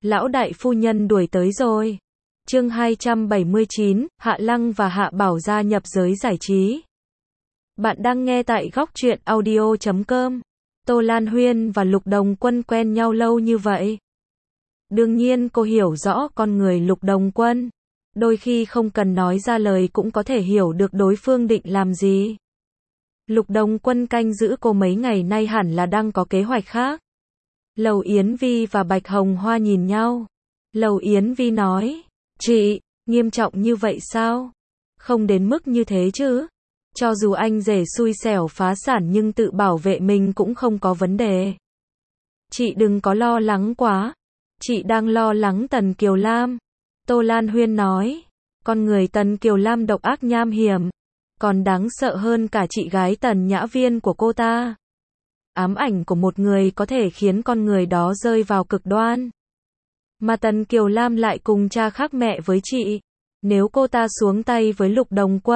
lão đại phu nhân đuổi tới rồi. Chương 279, Hạ Lăng và Hạ Bảo gia nhập giới giải trí. Bạn đang nghe tại góc truyện audio.com. Tô Lan Huyên và Lục Đồng Quân quen nhau lâu như vậy. Đương nhiên cô hiểu rõ con người Lục Đồng Quân. Đôi khi không cần nói ra lời cũng có thể hiểu được đối phương định làm gì. Lục Đồng Quân canh giữ cô mấy ngày nay hẳn là đang có kế hoạch khác. Lầu Yến Vi và Bạch Hồng Hoa nhìn nhau. Lầu Yến Vi nói, chị, nghiêm trọng như vậy sao? Không đến mức như thế chứ. Cho dù anh rể xui xẻo phá sản nhưng tự bảo vệ mình cũng không có vấn đề. Chị đừng có lo lắng quá. Chị đang lo lắng Tần Kiều Lam. Tô Lan Huyên nói, con người Tần Kiều Lam độc ác nham hiểm. Còn đáng sợ hơn cả chị gái Tần Nhã Viên của cô ta. Ám ảnh của một người có thể khiến con người đó rơi vào cực đoan. Mà Tần Kiều Lam lại cùng cha khác mẹ với chị. Nếu cô ta xuống tay với Lục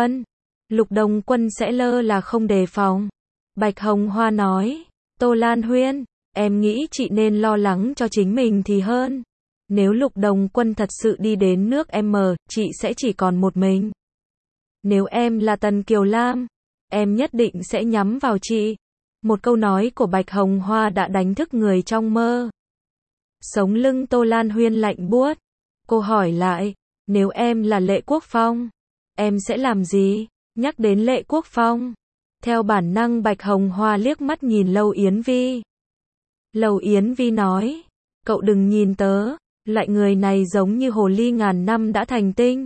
Đồng Quân sẽ lơ là không đề phòng. Bạch Hồng Hoa nói, Tô Lan Huyên, em nghĩ chị nên lo lắng cho chính mình thì hơn. Nếu Lục Đồng Quân thật sự đi đến nước M, chị sẽ chỉ còn một mình. Nếu em là Tần Kiều Lam, em nhất định sẽ nhắm vào chị. Một câu nói của Bạch Hồng Hoa đã đánh thức người trong mơ. Sống lưng Tô Lan Huyên lạnh buốt. Cô hỏi lại, nếu em là Lệ Quốc Phong, em sẽ làm gì? Nhắc đến Lệ Quốc Phong, theo bản năng Bạch Hồng Hoa liếc mắt nhìn Lầu Yến Vi. Lầu Yến Vi nói, cậu đừng nhìn tớ, loại người này giống như hồ ly ngàn năm đã thành tinh.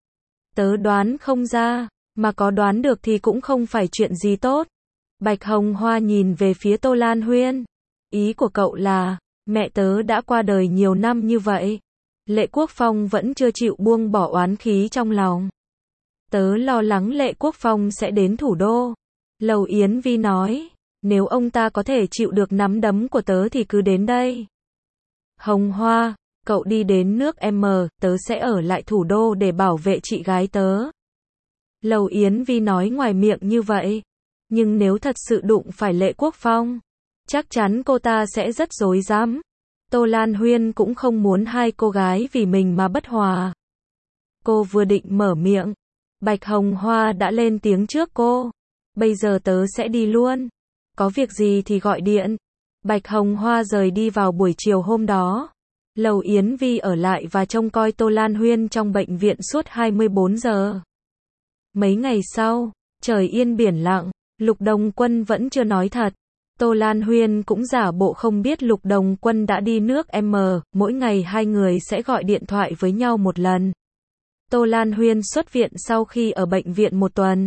Tớ đoán không ra, mà có đoán được thì cũng không phải chuyện gì tốt. Bạch Hồng Hoa nhìn về phía Tô Lan Huyên. Ý của cậu là, mẹ tớ đã qua đời nhiều năm như vậy. Lệ Quốc Phong vẫn chưa chịu buông bỏ oán khí trong lòng. Tớ lo lắng Lệ Quốc Phong sẽ đến thủ đô. Lầu Yến Vi nói, nếu ông ta có thể chịu được nắm đấm của tớ thì cứ đến đây. Hồng Hoa, cậu đi đến nước M, tớ sẽ ở lại thủ đô để bảo vệ chị gái tớ. Lầu Yến Vi nói ngoài miệng như vậy. Nhưng nếu thật sự đụng phải Lệ Quốc Phong, chắc chắn cô ta sẽ rất rối rắm. Tô Lan Huyên cũng không muốn hai cô gái vì mình mà bất hòa. Cô vừa định mở miệng, Bạch Hồng Hoa đã lên tiếng trước cô. Bây giờ tớ sẽ đi luôn. Có việc gì thì gọi điện. Bạch Hồng Hoa rời đi vào buổi chiều hôm đó. Lầu Yến Vi ở lại và trông coi Tô Lan Huyên trong bệnh viện suốt 24 giờ. Mấy ngày sau, trời yên biển lặng, Lục Đồng Quân vẫn chưa nói thật. Tô Lan Huyên cũng giả bộ không biết Lục Đồng Quân đã đi nước M, mỗi ngày hai người sẽ gọi điện thoại với nhau một lần. Tô Lan Huyên xuất viện sau khi ở bệnh viện một tuần.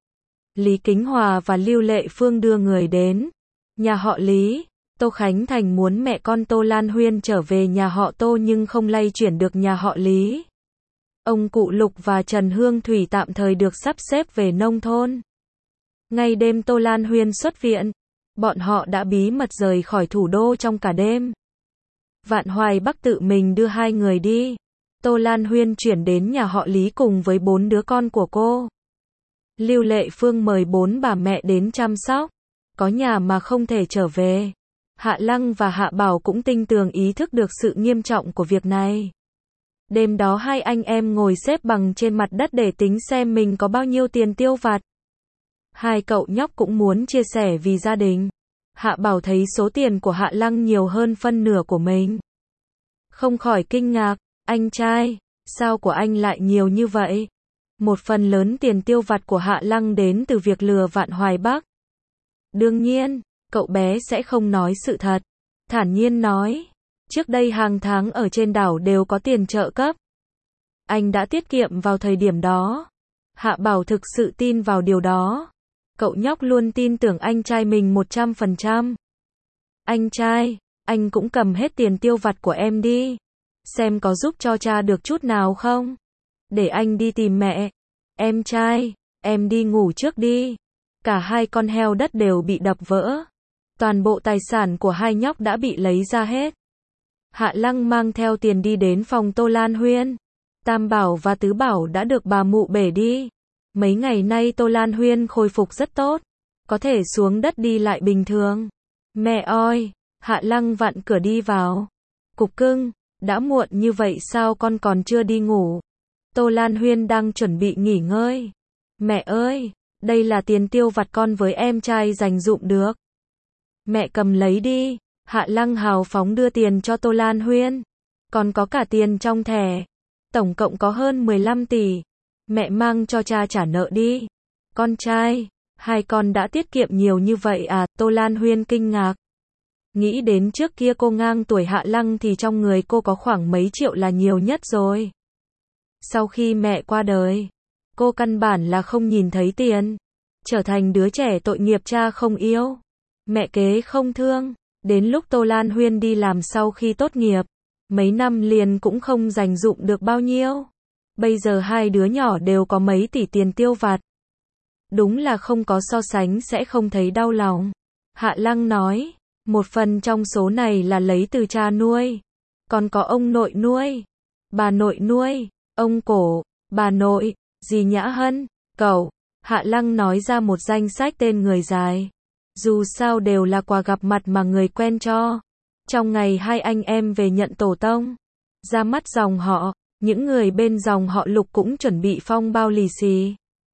Lý Kính Hòa và Lưu Lệ Phương đưa người đến. Nhà họ Lý, Tô Khánh Thành muốn mẹ con Tô Lan Huyên trở về nhà họ Tô nhưng không lay chuyển được nhà họ Lý. Ông cụ Lục và Trần Hương Thủy tạm thời được sắp xếp về nông thôn. Ngay đêm Tô Lan Huyên xuất viện, bọn họ đã bí mật rời khỏi thủ đô trong cả đêm. Vạn Hoài Bắc tự mình đưa hai người đi. Tô Lan Huyên chuyển đến nhà họ Lý cùng với 4 đứa con của cô. Lưu Lệ Phương mời 4 bà mẹ đến chăm sóc. Có nhà mà không thể trở về. Hạ Lăng và Hạ Bảo cũng tinh tường ý thức được sự nghiêm trọng của việc này. Đêm đó hai anh em ngồi xếp bằng trên mặt đất để tính xem mình có bao nhiêu tiền tiêu vặt. Hai cậu nhóc cũng muốn chia sẻ vì gia đình. Hạ Bảo thấy số tiền của Hạ Lăng nhiều hơn phân nửa của mình. Không khỏi kinh ngạc, anh trai, sao của anh lại nhiều như vậy? Một phần lớn tiền tiêu vặt của Hạ Lăng đến từ việc lừa Vạn Hoài Bắc. Đương nhiên, cậu bé sẽ không nói sự thật. Thản nhiên nói, trước đây hàng tháng ở trên đảo đều có tiền trợ cấp. Anh đã tiết kiệm vào thời điểm đó. Hạ Bảo thực sự tin vào điều đó. Cậu nhóc luôn tin tưởng anh trai mình 100%. Anh trai, anh cũng cầm hết tiền tiêu vặt của em đi. Xem có giúp cho cha được chút nào không? Để anh đi tìm mẹ. Em trai, em đi ngủ trước đi. Cả hai con heo đất đều bị đập vỡ. Toàn bộ tài sản của hai nhóc đã bị lấy ra hết. Hạ Lăng mang theo tiền đi đến phòng Tô Lan Huyên. Tam Bảo và Tứ Bảo đã được bà mụ bể đi. Mấy ngày nay Tô Lan Huyên khôi phục rất tốt. Có thể xuống đất đi lại bình thường. Mẹ ơi! Hạ Lăng vặn cửa đi vào. Cục cưng, Đã muộn như vậy sao con còn chưa đi ngủ? Tô Lan Huyên đang chuẩn bị nghỉ ngơi. Mẹ ơi, đây là tiền tiêu vặt con với em trai dành dụm được. Mẹ cầm lấy đi. Hạ Lăng hào phóng đưa tiền cho Tô Lan Huyên. Còn có cả tiền trong thẻ. Tổng cộng có hơn 15 tỷ. Mẹ mang cho cha trả nợ đi. Con trai, hai con đã tiết kiệm nhiều như vậy à? Tô Lan Huyên kinh ngạc. Nghĩ đến trước kia cô ngang tuổi Hạ Lăng thì trong người cô có khoảng mấy triệu là nhiều nhất rồi. Sau khi mẹ qua đời, cô căn bản là không nhìn thấy tiền. Trở thành đứa trẻ tội nghiệp cha không yêu, mẹ kế không thương. Đến lúc Tô Lan Huyên đi làm sau khi tốt nghiệp, mấy năm liền cũng không dành dụm được bao nhiêu. Bây giờ hai đứa nhỏ đều có mấy tỷ tiền tiêu vặt. Đúng là không có so sánh sẽ không thấy đau lòng. Hạ Lăng nói, một phần trong số này là lấy từ cha nuôi. Còn có ông nội nuôi, bà nội nuôi, ông Cổ, bà nội, dì Nhã Hân, cậu. Hạ Lăng nói ra một danh sách tên người dài. Dù sao đều là quà gặp mặt mà người quen cho. Trong ngày hai anh em về nhận tổ tông, ra mắt dòng họ, những người bên dòng họ Lục cũng chuẩn bị phong bao lì xì.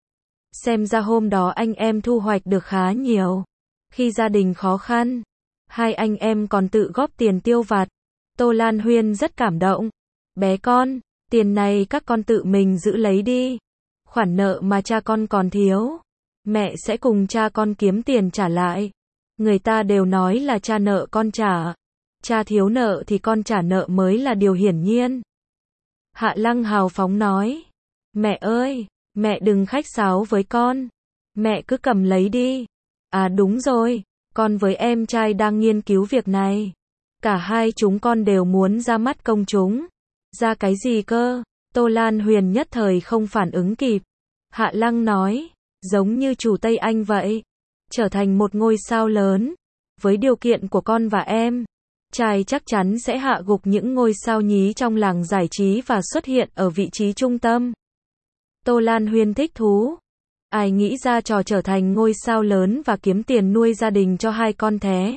Xem ra hôm đó anh em thu hoạch được khá nhiều. Khi gia đình khó khăn, hai anh em còn tự góp tiền tiêu vặt. Tô Lan Huyên rất cảm động. Bé con, tiền này các con tự mình giữ lấy đi. Khoản nợ mà cha con còn thiếu, mẹ sẽ cùng cha con kiếm tiền trả lại. Người ta đều nói là cha nợ con trả. Cha thiếu nợ thì con trả nợ mới là điều hiển nhiên. Hạ Lăng hào phóng nói. Mẹ ơi, mẹ đừng khách sáo với con. Mẹ cứ cầm lấy đi. À đúng rồi, con với em trai đang nghiên cứu việc này. Cả hai chúng con đều muốn ra mắt công chúng. Ra cái gì cơ? Tô Lan Huyên nhất thời không phản ứng kịp. Hạ Lăng nói, giống như chủ Tây Anh vậy. Trở thành một ngôi sao lớn. Với điều kiện của con và em, trai chắc chắn sẽ hạ gục những ngôi sao nhí trong làng giải trí và xuất hiện ở vị trí trung tâm. Tô Lan Huyên thích thú. Ai nghĩ ra trò trở thành ngôi sao lớn và kiếm tiền nuôi gia đình cho hai con thế?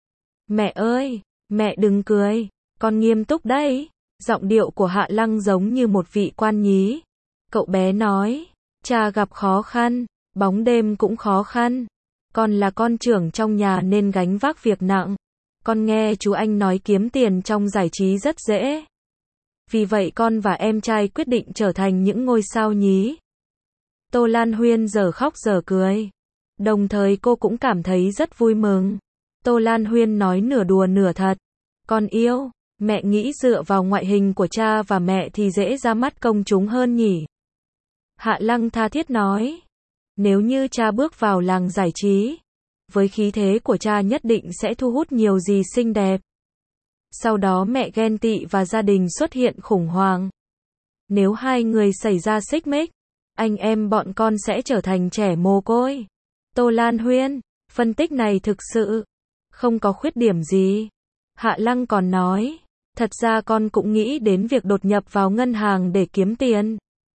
Mẹ ơi, mẹ đừng cười, con nghiêm túc đấy. Giọng điệu của Hạ Lăng giống như một vị quan nhí. Cậu bé nói, cha gặp khó khăn, bóng đêm cũng khó khăn. Con là con trưởng trong nhà nên gánh vác việc nặng. Con nghe chú anh nói kiếm tiền trong giải trí rất dễ. Vì vậy con và em trai quyết định trở thành những ngôi sao nhí. Tô Lan Huyên giờ khóc giờ cười. Đồng thời cô cũng cảm thấy rất vui mừng. Tô Lan Huyên nói nửa đùa nửa thật. Con yêu, mẹ nghĩ dựa vào ngoại hình của cha và mẹ thì dễ ra mắt công chúng hơn nhỉ. Hạ Lăng tha thiết nói. Nếu như cha bước vào làng giải trí, với khí thế của cha nhất định sẽ thu hút nhiều dì xinh đẹp. Sau đó mẹ ghen tị và gia đình xuất hiện khủng hoảng. Nếu hai người xảy ra xích mích, anh em bọn con sẽ trở thành trẻ mồ côi. Tô Lan Huyên, phân tích này thực sự không có khuyết điểm gì. Hạ Lăng còn nói, thật ra con cũng nghĩ đến việc đột nhập vào ngân hàng để kiếm tiền.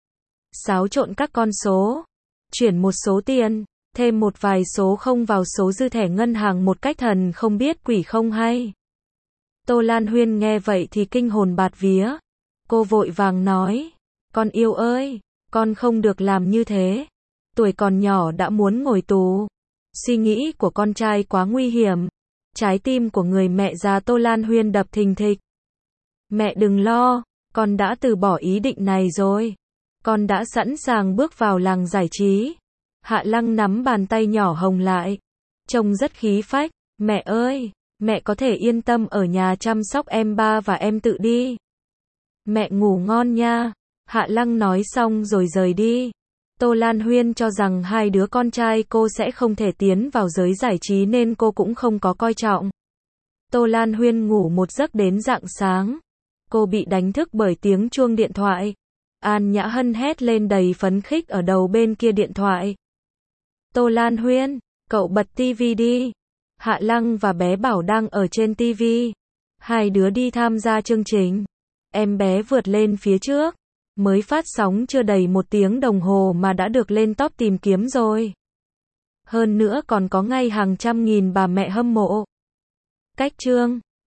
Xáo trộn các con số, chuyển một số tiền, thêm một vài số không vào số dư thẻ ngân hàng một cách thần không biết quỷ không hay. Tô Lan Huyên nghe vậy thì kinh hồn bạt vía. Cô vội vàng nói, con yêu ơi, con không được làm như thế. Tuổi còn nhỏ đã muốn ngồi tù. Suy nghĩ của con trai quá nguy hiểm. Trái tim của người mẹ già Tô Lan Huyên đập thình thịch. Mẹ đừng lo, con đã từ bỏ ý định này rồi. Con đã sẵn sàng bước vào làng giải trí. Hạ Lăng nắm bàn tay nhỏ hồng lại. Trông rất khí phách. Mẹ ơi, mẹ có thể yên tâm ở nhà chăm sóc em ba và em tự đi. Mẹ ngủ ngon nha. Hạ Lăng nói xong rồi rời đi. Tô Lan Huyên cho rằng hai đứa con trai cô sẽ không thể tiến vào giới giải trí nên cô cũng không có coi trọng. Tô Lan Huyên ngủ một giấc đến rạng sáng. Cô bị đánh thức bởi tiếng chuông điện thoại. An Nhã Hân hét lên đầy phấn khích ở đầu bên kia điện thoại. Tô Lan Huyên, cậu bật tivi đi. Hạ Lăng và bé Bảo đang ở trên tivi. Hai đứa đi tham gia chương trình. Em bé vượt lên phía trước. Mới phát sóng chưa đầy 1 tiếng đồng hồ mà đã được lên top tìm kiếm rồi. Hơn nữa còn có ngay hàng trăm nghìn bà mẹ hâm mộ. Cách chương